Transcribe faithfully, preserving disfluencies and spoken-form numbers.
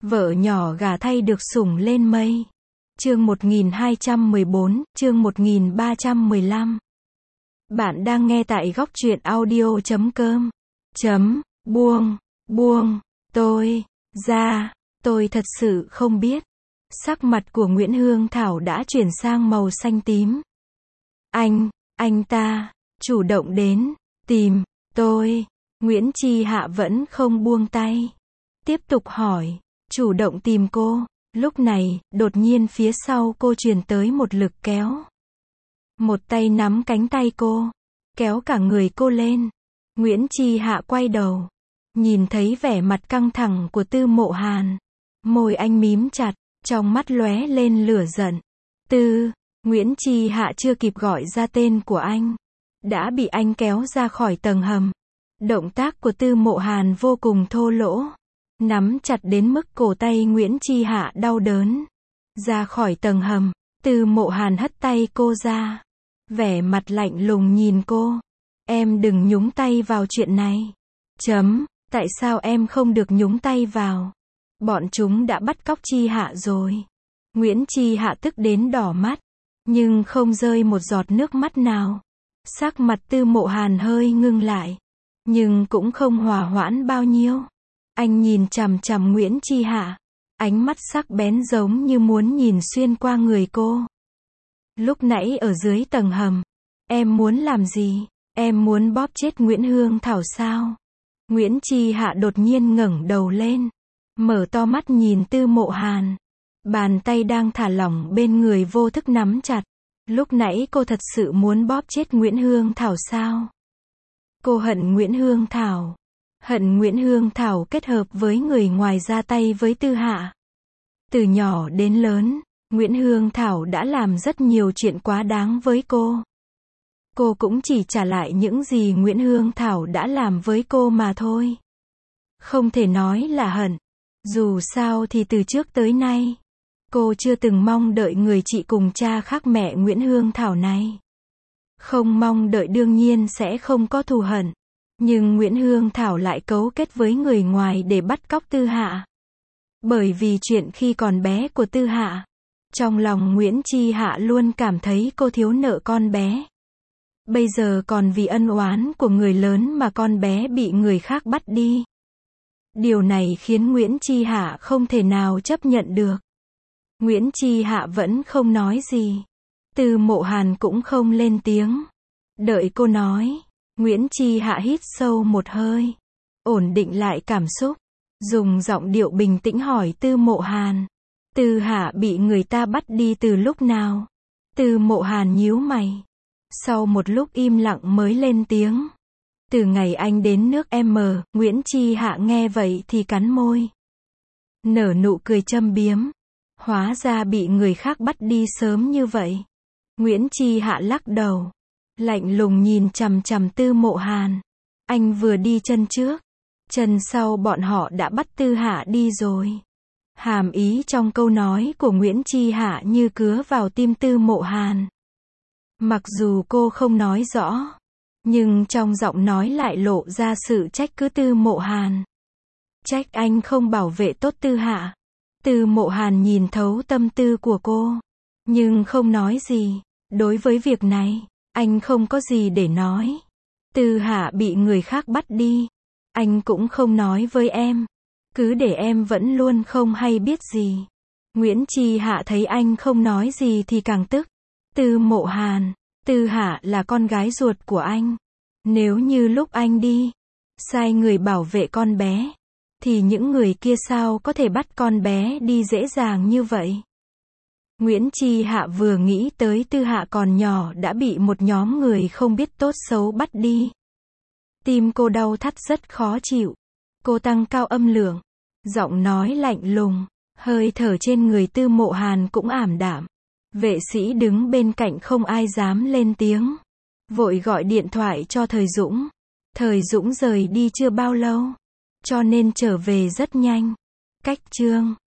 Vợ nhỏ gả thay được sủng lên mây. Chương một nghìn hai trăm mười bốn, chương một nghìn ba trăm mười lăm. Bạn đang nghe tại góc truyện audio chấm com. Chấm, buông, buông, tôi, ra, tôi thật sự không biết. Sắc mặt của Nguyễn Hương Thảo đã chuyển sang màu xanh tím. Anh, anh ta, chủ động đến, tìm, tôi. Nguyễn Chi Hạ vẫn không buông tay. Tiếp tục hỏi, chủ động tìm cô. Lúc này, đột nhiên phía sau cô truyền tới một lực kéo. Một tay nắm cánh tay cô, kéo cả người cô lên. Nguyễn Chi Hạ quay đầu, nhìn thấy vẻ mặt căng thẳng của Tư Mộ Hàn. Môi anh mím chặt, trong mắt lóe lên lửa giận. Tư, Nguyễn Chi Hạ chưa kịp gọi ra tên của anh, đã bị anh kéo ra khỏi tầng hầm. Động tác của Tư Mộ Hàn vô cùng thô lỗ, nắm chặt đến mức cổ tay Nguyễn Chi Hạ đau đớn. Ra khỏi tầng hầm, Tư Mộ Hàn hất tay cô ra, vẻ mặt lạnh lùng nhìn cô. Em đừng nhúng tay vào chuyện này. Chấm, tại sao em không được nhúng tay vào? Bọn chúng đã bắt cóc Chi Hạ rồi. Nguyễn Chi Hạ tức đến đỏ mắt, nhưng không rơi một giọt nước mắt nào. Sắc mặt Tư Mộ Hàn hơi ngưng lại, nhưng cũng không hòa hoãn bao nhiêu. Anh nhìn chằm chằm Nguyễn Chi Hạ, ánh mắt sắc bén giống như muốn nhìn xuyên qua người cô. Lúc nãy ở dưới tầng hầm, em muốn làm gì? Em muốn bóp chết Nguyễn Hương Thảo sao? Nguyễn Chi Hạ đột nhiên ngẩng đầu lên, mở to mắt nhìn Tư Mộ Hàn. Bàn tay đang thả lỏng bên người vô thức nắm chặt. Lúc nãy cô thật sự muốn bóp chết Nguyễn Hương Thảo sao? Cô hận Nguyễn Hương Thảo. Hận Nguyễn Hương Thảo kết hợp với người ngoài ra tay với Tư Hạ. Từ nhỏ đến lớn, Nguyễn Hương Thảo đã làm rất nhiều chuyện quá đáng với cô. Cô cũng chỉ trả lại những gì Nguyễn Hương Thảo đã làm với cô mà thôi. Không thể nói là hận. Dù sao thì từ trước tới nay, cô chưa từng mong đợi người chị cùng cha khác mẹ Nguyễn Hương Thảo này. Không mong đợi đương nhiên sẽ không có thù hận. Nhưng Nguyễn Hương Thảo lại cấu kết với người ngoài để bắt cóc Tư Hạ. Bởi vì chuyện khi còn bé của Tư Hạ, trong lòng Nguyễn Chi Hạ luôn cảm thấy cô thiếu nợ con bé. Bây giờ còn vì ân oán của người lớn mà con bé bị người khác bắt đi. Điều này khiến Nguyễn Chi Hạ không thể nào chấp nhận được. Nguyễn Chi Hạ vẫn không nói gì. Tư Mộ Hàn cũng không lên tiếng. Đợi cô nói, Nguyễn Chi Hạ hít sâu một hơi, ổn định lại cảm xúc, dùng giọng điệu bình tĩnh hỏi Tư Mộ Hàn. Tư Hạ bị người ta bắt đi từ lúc nào? Tư Mộ Hàn nhíu mày. Sau một lúc im lặng mới lên tiếng. Từ ngày anh đến nước M. Nguyễn Chi Hạ nghe vậy thì cắn môi, nở nụ cười châm biếm. Hóa ra bị người khác bắt đi sớm như vậy. Nguyễn Chi Hạ lắc đầu, lạnh lùng nhìn chằm chằm Tư Mộ Hàn. Anh vừa đi chân trước, chân sau bọn họ đã bắt Tư Hạ đi rồi. Hàm ý trong câu nói của Nguyễn Chi Hạ như cứa vào tim Tư Mộ Hàn. Mặc dù cô không nói rõ, nhưng trong giọng nói lại lộ ra sự trách cứ Tư Mộ Hàn. Trách anh không bảo vệ tốt Tư Hạ. Tư Mộ Hàn nhìn thấu tâm tư của cô, nhưng không nói gì. Đối với việc này, anh không có gì để nói. Tư Hạ bị người khác bắt đi, anh cũng không nói với em. Cứ để em vẫn luôn không hay biết gì. Nguyễn Chi Hạ thấy anh không nói gì thì càng tức. Tư Mộ Hàn, Tư Hạ là con gái ruột của anh. Nếu như lúc anh đi, sai người bảo vệ con bé, thì những người kia sao có thể bắt con bé đi dễ dàng như vậy? Nguyễn Chi Hạ vừa nghĩ tới Tư Hạ còn nhỏ đã bị một nhóm người không biết tốt xấu bắt đi. Tim cô đau thắt rất khó chịu. Cô tăng cao âm lượng, giọng nói lạnh lùng, hơi thở trên người Tư Mộ Hàn cũng ảm đạm. Vệ sĩ đứng bên cạnh không ai dám lên tiếng. Vội gọi điện thoại cho Thời Dũng. Thời Dũng rời đi chưa bao lâu, cho nên trở về rất nhanh. Cách chương